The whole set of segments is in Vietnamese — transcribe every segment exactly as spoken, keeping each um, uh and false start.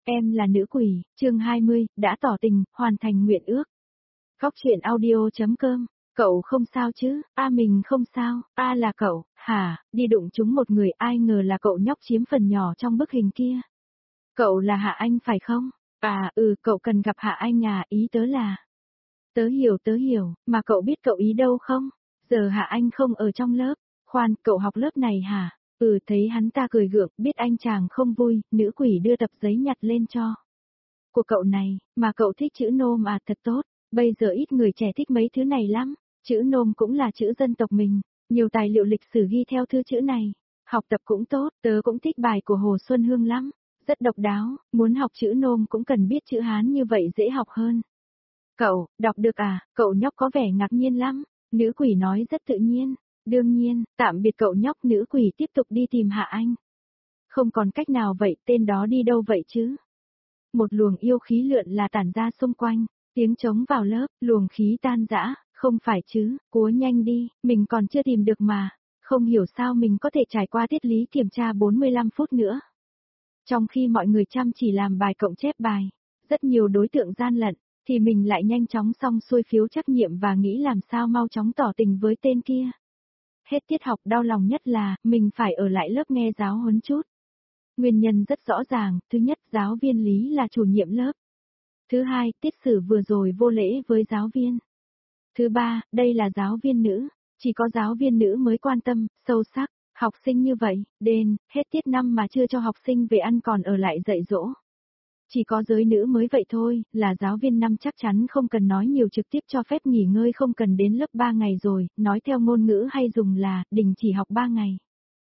Em là nữ quỷ, chương hai mươi, đã tỏ tình, hoàn thành nguyện ước. Góc truyện audio.com, cậu không sao chứ, a mình không sao, a là cậu, hả, đi đụng trúng một người ai ngờ là cậu nhóc chiếm phần nhỏ trong bức hình kia. Cậu là Hạ Anh phải không? À, ừ, cậu cần gặp Hạ Anh à, ý tớ là. Tớ hiểu tớ hiểu, mà cậu biết cậu ý đâu không? Giờ Hạ Anh không ở trong lớp, khoan, cậu học lớp này hả? Ừ, thấy hắn ta cười gượng, biết anh chàng không vui, nữ quỷ đưa tập giấy nhặt lên cho. Của cậu này, mà cậu thích chữ nôm à, thật tốt, bây giờ ít người trẻ thích mấy thứ này lắm, chữ nôm cũng là chữ dân tộc mình, nhiều tài liệu lịch sử ghi theo thư chữ này, học tập cũng tốt, tớ cũng thích bài của Hồ Xuân Hương lắm, rất độc đáo, muốn học chữ nôm cũng cần biết chữ Hán như vậy dễ học hơn. Cậu, đọc được à, cậu nhóc có vẻ ngạc nhiên lắm, nữ quỷ nói rất tự nhiên. Đương nhiên, tạm biệt cậu nhóc, nữ quỷ tiếp tục đi tìm Hạ Anh. Không còn cách nào vậy, tên đó đi đâu vậy chứ? Một luồng yêu khí lượn là tản ra xung quanh, tiếng trống vào lớp, luồng khí tan rã, không phải chứ, cúa nhanh đi, mình còn chưa tìm được mà, không hiểu sao mình có thể trải qua tiết lý kiểm tra bốn mươi lăm phút nữa. Trong khi mọi người chăm chỉ làm bài cộng chép bài, rất nhiều đối tượng gian lận, thì mình lại nhanh chóng xong xuôi phiếu trắc nghiệm và nghĩ làm sao mau chóng tỏ tình với tên kia. Hết tiết học đau lòng nhất là, mình phải ở lại lớp nghe giáo huấn chút. Nguyên nhân rất rõ ràng, thứ nhất, giáo viên Lý là chủ nhiệm lớp. Thứ hai, tiết sử vừa rồi vô lễ với giáo viên. Thứ ba, đây là giáo viên nữ, chỉ có giáo viên nữ mới quan tâm, sâu sắc, học sinh như vậy, đền, hết tiết năm mà chưa cho học sinh về ăn còn ở lại dạy dỗ. Chỉ có giới nữ mới vậy thôi, là giáo viên năm chắc chắn không cần nói nhiều, trực tiếp cho phép nghỉ ngơi, không cần đến lớp ba ngày rồi, nói theo ngôn ngữ hay dùng là, đình chỉ học ba ngày.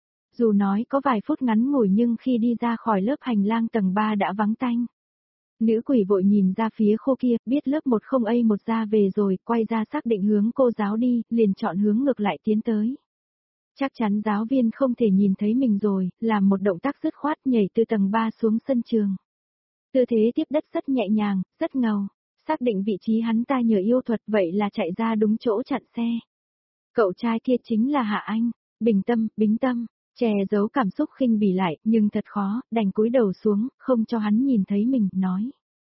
Dù nói có vài phút ngắn ngủi nhưng khi đi ra khỏi lớp hành lang tầng ba đã vắng tanh. Nữ quỷ vội nhìn ra phía khu kia, biết lớp một không A một ra về rồi, quay ra xác định hướng cô giáo đi, liền chọn hướng ngược lại tiến tới. Chắc chắn giáo viên không thể nhìn thấy mình rồi, làm một động tác dứt khoát nhảy từ tầng ba xuống sân trường. Tư thế tiếp đất rất nhẹ nhàng, rất ngầu, xác định vị trí hắn ta nhờ yêu thuật vậy là chạy ra đúng chỗ chặn xe. Cậu trai kia chính là Hạ Anh, bình tâm, bính tâm, che giấu cảm xúc khinh bỉ lại, nhưng thật khó, đành cúi đầu xuống, không cho hắn nhìn thấy mình, nói.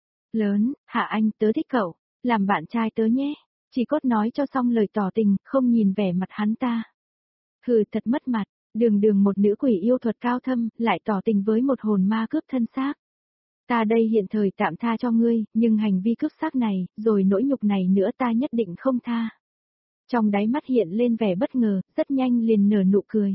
Lớn, Hạ Anh, tớ thích cậu, làm bạn trai tớ nhé, chỉ cốt nói cho xong lời tỏ tình, không nhìn vẻ mặt hắn ta. Hừ, thật mất mặt, đường đường một nữ quỷ yêu thuật cao thâm, lại tỏ tình với một hồn ma cướp thân xác. Ta đây hiện thời tạm tha cho ngươi, nhưng hành vi cướp xác này, rồi nỗi nhục này nữa ta nhất định không tha. Trong đáy mắt hiện lên vẻ bất ngờ, rất nhanh liền nở nụ cười.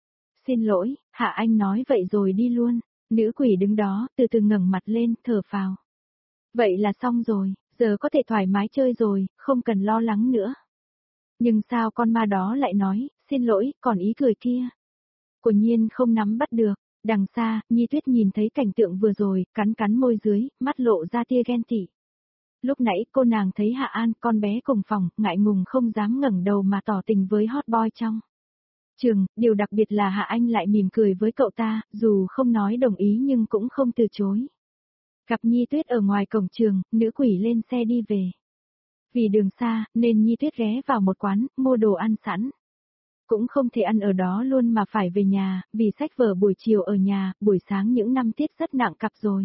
Xin lỗi, Hạ Anh nói vậy rồi đi luôn. Nữ quỷ đứng đó, từ từ ngẩng mặt lên, thở phào. Vậy là xong rồi, giờ có thể thoải mái chơi rồi, không cần lo lắng nữa. Nhưng sao con ma đó lại nói, xin lỗi, còn ý cười kia. Quả nhiên không nắm bắt được. Đằng xa, Nhi Tuyết nhìn thấy cảnh tượng vừa rồi, cắn cắn môi dưới, mắt lộ ra tia ghen tị. Lúc nãy cô nàng thấy Hạ An, con bé cùng phòng, ngại ngùng không dám ngẩng đầu mà tỏ tình với hot boy trong trường, điều đặc biệt là Hạ Anh lại mỉm cười với cậu ta, dù không nói đồng ý nhưng cũng không từ chối. Gặp Nhi Tuyết ở ngoài cổng trường, nữ quỷ lên xe đi về. Vì đường xa, nên Nhi Tuyết ghé vào một quán, mua đồ ăn sẵn. Cũng không thể ăn ở đó luôn mà phải về nhà, vì sách vở buổi chiều ở nhà, buổi sáng những năm tiết rất nặng cặp rồi.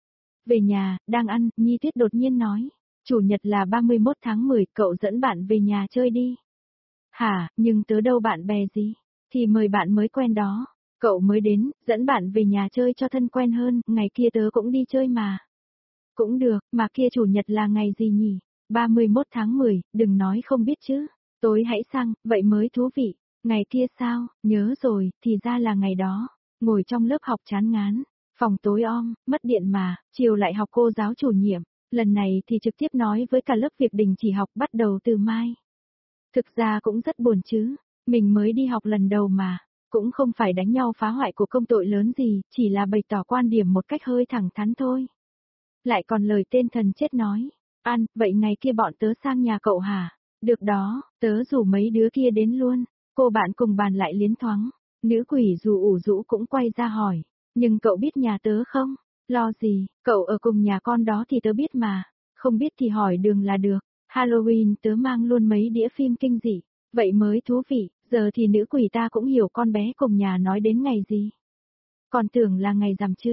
Về nhà, đang ăn, Nhi Tuyết đột nhiên nói, chủ nhật là ba mươi mốt tháng mười, cậu dẫn bạn về nhà chơi đi. Hả, nhưng tớ đâu bạn bè gì, thì mời bạn mới quen đó, cậu mới đến, dẫn bạn về nhà chơi cho thân quen hơn, ngày kia tớ cũng đi chơi mà. Cũng được, mà kia chủ nhật là ngày gì nhỉ? ba mươi mốt tháng mười, đừng nói không biết chứ, tối hãy sang, vậy mới thú vị. Ngày kia sao, nhớ rồi, thì ra là ngày đó, ngồi trong lớp học chán ngán, phòng tối om, mất điện mà, chiều lại học cô giáo chủ nhiệm, lần này thì trực tiếp nói với cả lớp việc đình chỉ học bắt đầu từ mai. Thực ra cũng rất buồn chứ, mình mới đi học lần đầu mà, cũng không phải đánh nhau phá hoại của công tội lớn gì, chỉ là bày tỏ quan điểm một cách hơi thẳng thắn thôi. Lại còn lời tên thần chết nói, An, vậy ngày kia bọn tớ sang nhà cậu hả? Được đó, tớ rủ mấy đứa kia đến luôn. Cô bạn cùng bàn lại liến thoáng, nữ quỷ dù ủ rũ cũng quay ra hỏi, nhưng cậu biết nhà tớ không? Lo gì, cậu ở cùng nhà con đó thì tớ biết mà, không biết thì hỏi đường là được, Halloween tớ mang luôn mấy đĩa phim kinh dị, vậy mới thú vị, giờ thì nữ quỷ ta cũng hiểu con bé cùng nhà nói đến ngày gì. Còn tưởng là ngày rằm chứ,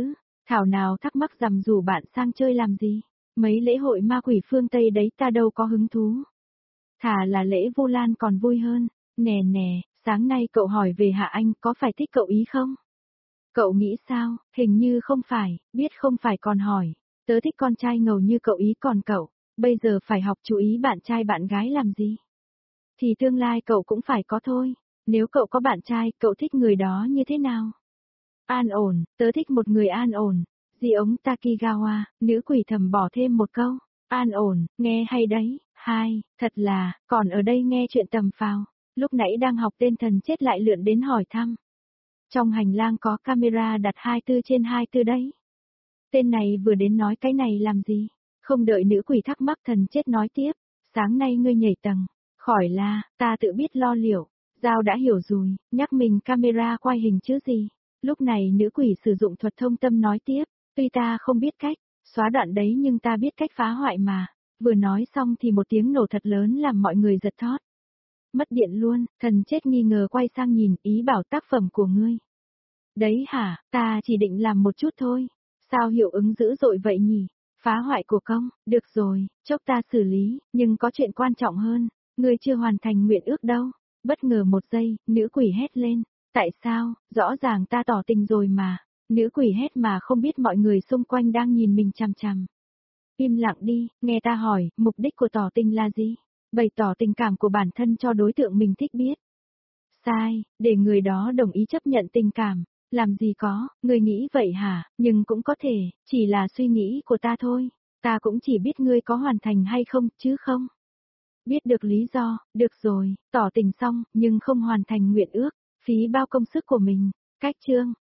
Thảo nào thắc mắc rằm rủ bạn sang chơi làm gì? Mấy lễ hội ma quỷ phương Tây đấy ta đâu có hứng thú. Thà là lễ Vu Lan còn vui hơn. Nè nè, sáng nay cậu hỏi về Hạ Anh có phải thích cậu ý không? Cậu nghĩ sao? Hình như không phải, biết không phải còn hỏi. Tớ thích con trai ngầu như cậu ý còn cậu, bây giờ phải học chú ý bạn trai bạn gái làm gì? Thì tương lai cậu cũng phải có thôi. Nếu cậu có bạn trai, cậu thích người đó như thế nào? An ổn, tớ thích một người an ổn. Di ống Takigawa, nữ quỷ thầm bỏ thêm một câu. An ổn, nghe hay đấy. Hai, thật là, còn ở đây nghe chuyện tầm phào. Lúc nãy đang học tên thần chết lại lượn đến hỏi thăm. Trong hành lang có camera đặt hai mươi bốn trên hai mươi bốn đấy. Tên này vừa đến nói cái này làm gì? Không đợi nữ quỷ thắc mắc thần chết nói tiếp. Sáng nay ngươi nhảy tầng. Khỏi là, ta tự biết lo liệu. Giao đã hiểu rồi, nhắc mình camera quay hình chứ gì. Lúc này nữ quỷ sử dụng thuật thông tâm nói tiếp. Tuy ta không biết cách, xóa đoạn đấy nhưng ta biết cách phá hoại mà. Vừa nói xong thì một tiếng nổ thật lớn làm mọi người giật thót. Mất điện luôn, thần chết nghi ngờ quay sang nhìn, ý bảo tác phẩm của ngươi. Đấy hả, ta chỉ định làm một chút thôi. Sao hiệu ứng dữ dội vậy nhỉ? Phá hoại của công, được rồi, chốc ta xử lý, nhưng có chuyện quan trọng hơn. Ngươi chưa hoàn thành nguyện ước đâu. Bất ngờ một giây, nữ quỷ hét lên. Tại sao, rõ ràng ta tỏ tình rồi mà. Nữ quỷ hét mà không biết mọi người xung quanh đang nhìn mình chằm chằm. Im lặng đi, nghe ta hỏi, mục đích của tỏ tình là gì? Bày tỏ tình cảm của bản thân cho đối tượng mình thích biết. Sai, để người đó đồng ý chấp nhận tình cảm. Làm gì có, ngươi nghĩ vậy hả, nhưng cũng có thể, chỉ là suy nghĩ của ta thôi. Ta cũng chỉ biết ngươi có hoàn thành hay không, chứ không. Biết được lý do, được rồi, tỏ tình xong, nhưng không hoàn thành nguyện ước, phí bao công sức của mình. Cách chương.